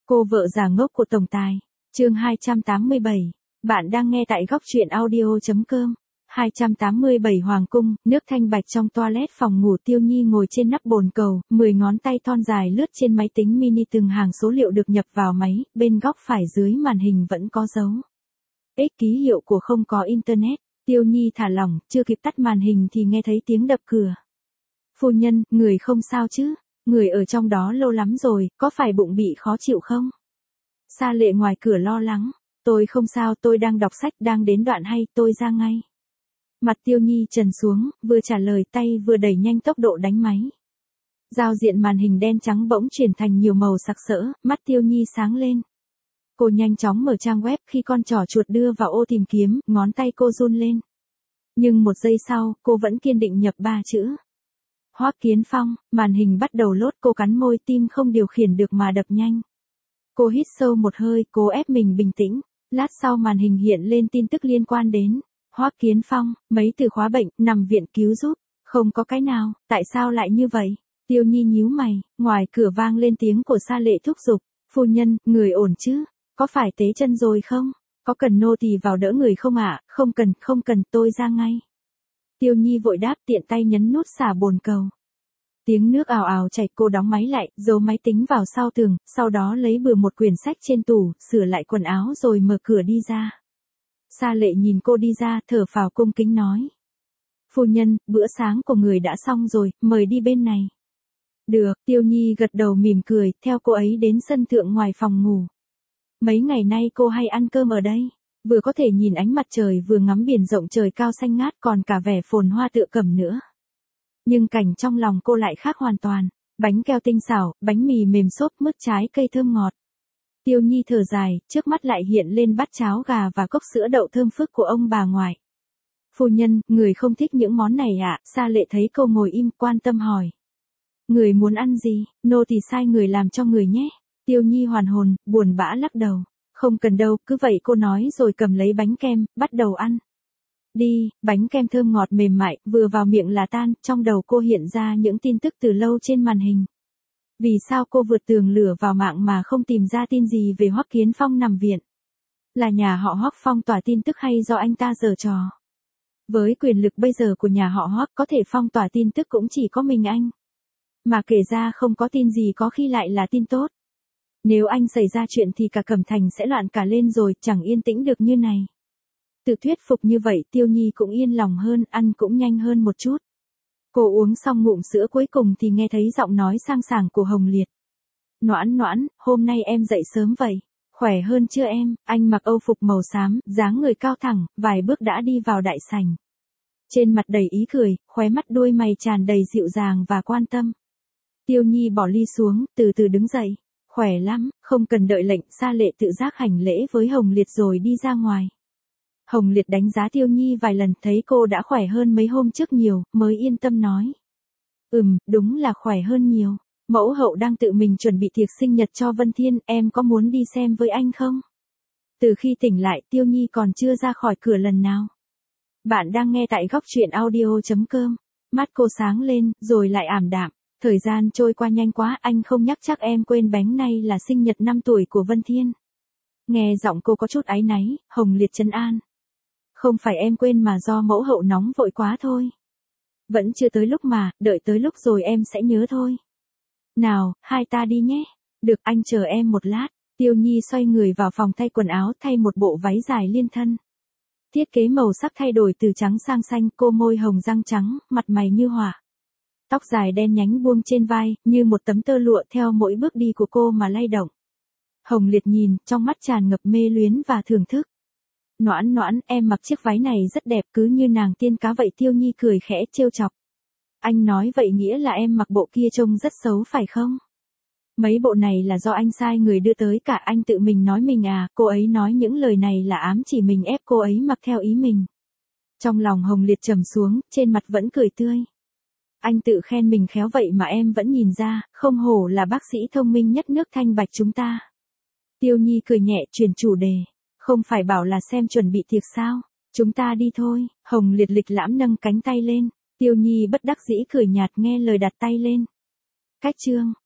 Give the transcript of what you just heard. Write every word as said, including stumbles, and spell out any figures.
Cô vợ già ngốc của tổng tài. Chương hai trăm tám mươi bảy. Bạn đang nghe tại góc truyện audio chấm com. hai trăm tám mươi bảy Hoàng cung, nước thanh bạch trong toilet phòng ngủ. Tiêu Nhi ngồi trên nắp bồn cầu, mười ngón tay thon dài lướt trên máy tính mini, từng hàng số liệu được nhập vào máy, bên góc phải dưới màn hình vẫn có dấu X ký hiệu của không có internet. Tiêu Nhi thả lỏng, chưa kịp tắt màn hình thì nghe thấy tiếng đập cửa. Phu nhân, người không sao chứ? Người ở trong đó lâu lắm rồi, có phải bụng bị khó chịu không? Sa Lệ ngoài cửa lo lắng. Tôi không sao, tôi đang đọc sách, đang đến đoạn hay, tôi ra ngay. Mặt Tiêu Nhi trần xuống, vừa trả lời tay vừa đẩy nhanh tốc độ đánh máy. Giao diện màn hình đen trắng bỗng chuyển thành nhiều màu sặc sỡ, mắt Tiêu Nhi sáng lên. Cô nhanh chóng mở trang web, khi con trỏ chuột đưa vào ô tìm kiếm, ngón tay cô run lên. Nhưng một giây sau, cô vẫn kiên định nhập ba chữ. Hoắc Kiến Phong. Màn hình bắt đầu lốt, cô cắn môi, tim không điều khiển được mà đập nhanh. Cô hít sâu một hơi, cố ép mình bình tĩnh. Lát sau màn hình hiện lên tin tức liên quan đến Hoắc Kiến Phong, mấy từ khóa bệnh, nằm viện cứu giúp. Không có cái nào, tại sao lại như vậy? Tiêu Nhi nhíu mày, ngoài cửa vang lên tiếng của Sa Lệ thúc giục. Phu nhân, người ổn chứ? Có phải té chân rồi không? Có cần nô tỳ vào đỡ người không ạ? À? Không cần, không cần, tôi ra ngay. Tiêu Nhi vội đáp, tiện tay nhấn nút xả bồn cầu. Tiếng nước ào ào chảy, cô đóng máy lại, giấu máy tính vào sau tường, sau đó lấy bừa một quyển sách trên tủ, sửa lại quần áo rồi mở cửa đi ra. Sa Lệ nhìn cô đi ra, thở phào cung kính nói. Phu nhân, bữa sáng của người đã xong rồi, mời đi bên này. Được, Tiêu Nhi gật đầu mỉm cười, theo cô ấy đến sân thượng ngoài phòng ngủ. Mấy ngày nay cô hay ăn cơm ở đây. Vừa có thể nhìn ánh mặt trời vừa ngắm biển rộng trời cao xanh ngát, còn cả vẻ phồn hoa tựa cẩm nữa. Nhưng cảnh trong lòng cô lại khác hoàn toàn. Bánh keo tinh xảo, bánh mì mềm xốp, mứt trái cây thơm ngọt. Tiêu Nhi thở dài, trước mắt lại hiện lên bát cháo gà và cốc sữa đậu thơm phức của ông bà ngoại. Phu nhân, người không thích những món này ạ? À? Sa Lệ thấy cô ngồi im, quan tâm hỏi. Người muốn ăn gì? Nô thì sai người làm cho người nhé. Tiêu Nhi hoàn hồn, buồn bã lắc đầu. Không cần đâu, cứ vậy cô nói rồi cầm lấy bánh kem, bắt đầu ăn. Đi, bánh kem thơm ngọt mềm mại, vừa vào miệng là tan, trong đầu cô hiện ra những tin tức từ lâu trên màn hình. Vì sao cô vượt tường lửa vào mạng mà không tìm ra tin gì về Hoắc Kiến Phong nằm viện? Là nhà họ Hoắc phong tỏa tin tức hay do anh ta giở trò? Với quyền lực bây giờ của nhà họ Hoắc, có thể phong tỏa tin tức cũng chỉ có mình anh. Mà kể ra không có tin gì có khi lại là tin tốt. Nếu anh xảy ra chuyện thì cả Cẩm Thành sẽ loạn cả lên rồi, chẳng yên tĩnh được như này. Tự thuyết phục như vậy, Tiêu Nhi cũng yên lòng hơn, ăn cũng nhanh hơn một chút. Cô uống xong ngụm sữa cuối cùng thì nghe thấy giọng nói sang sảng của Hồng Liệt. Noãn Noãn, hôm nay em dậy sớm vậy, khỏe hơn chưa em? Anh mặc âu phục màu xám, dáng người cao thẳng, vài bước đã đi vào đại sảnh. Trên mặt đầy ý cười, khóe mắt đuôi mày tràn đầy dịu dàng và quan tâm. Tiêu Nhi bỏ ly xuống, từ từ đứng dậy. Khỏe lắm, không cần đợi lệnh. Sa Lệ tự giác hành lễ với Hồng Liệt rồi đi ra ngoài. Hồng Liệt đánh giá Tiêu Nhi vài lần, thấy cô đã khỏe hơn mấy hôm trước nhiều, mới yên tâm nói. Ừm, đúng là khỏe hơn nhiều. Mẫu hậu đang tự mình chuẩn bị tiệc sinh nhật cho Vân Thiên, em có muốn đi xem với anh không? Từ khi tỉnh lại, Tiêu Nhi còn chưa ra khỏi cửa lần nào. Bạn đang nghe tại góc truyện audio chấm com. Mắt cô sáng lên, rồi lại ảm đạm. Thời gian trôi qua nhanh quá, anh không nhắc chắc em quên bánh nay là sinh nhật năm tuổi của Vân Thiên. Nghe giọng cô có chút áy náy, Hồng Liệt trấn an. Không phải em quên mà do mẫu hậu nóng vội quá thôi. Vẫn chưa tới lúc mà, đợi tới lúc rồi em sẽ nhớ thôi. Nào, hai ta đi nhé. Được, anh chờ em một lát. Tiêu Nhi xoay người vào phòng thay quần áo, thay một bộ váy dài liên thân. Thiết kế màu sắc thay đổi từ trắng sang xanh, cô môi hồng răng trắng, mặt mày như hỏa. Tóc dài đen nhánh buông trên vai, như một tấm tơ lụa theo mỗi bước đi của cô mà lay động. Hồng Liệt nhìn, trong mắt tràn ngập mê luyến và thưởng thức. Noãn Noãn, em mặc chiếc váy này rất đẹp, cứ như nàng tiên cá vậy. Tiêu Nhi cười khẽ trêu chọc. Anh nói vậy nghĩa là em mặc bộ kia trông rất xấu phải không? Mấy bộ này là do anh sai người đưa tới cả, anh tự mình nói mình à? Cô ấy nói những lời này là ám chỉ mình ép cô ấy mặc theo ý mình. Trong lòng Hồng Liệt trầm xuống, trên mặt vẫn cười tươi. Anh tự khen mình khéo vậy mà em vẫn nhìn ra, không hổ là bác sĩ thông minh nhất nước thanh bạch chúng ta. Tiêu Nhi cười nhẹ, chuyển chủ đề. Không phải bảo là xem chuẩn bị tiệc sao? Chúng ta đi thôi. Hồng Liệt lịch lãm nâng cánh tay lên. Tiêu Nhi bất đắc dĩ cười nhạt, nghe lời đặt tay lên. Cách chương.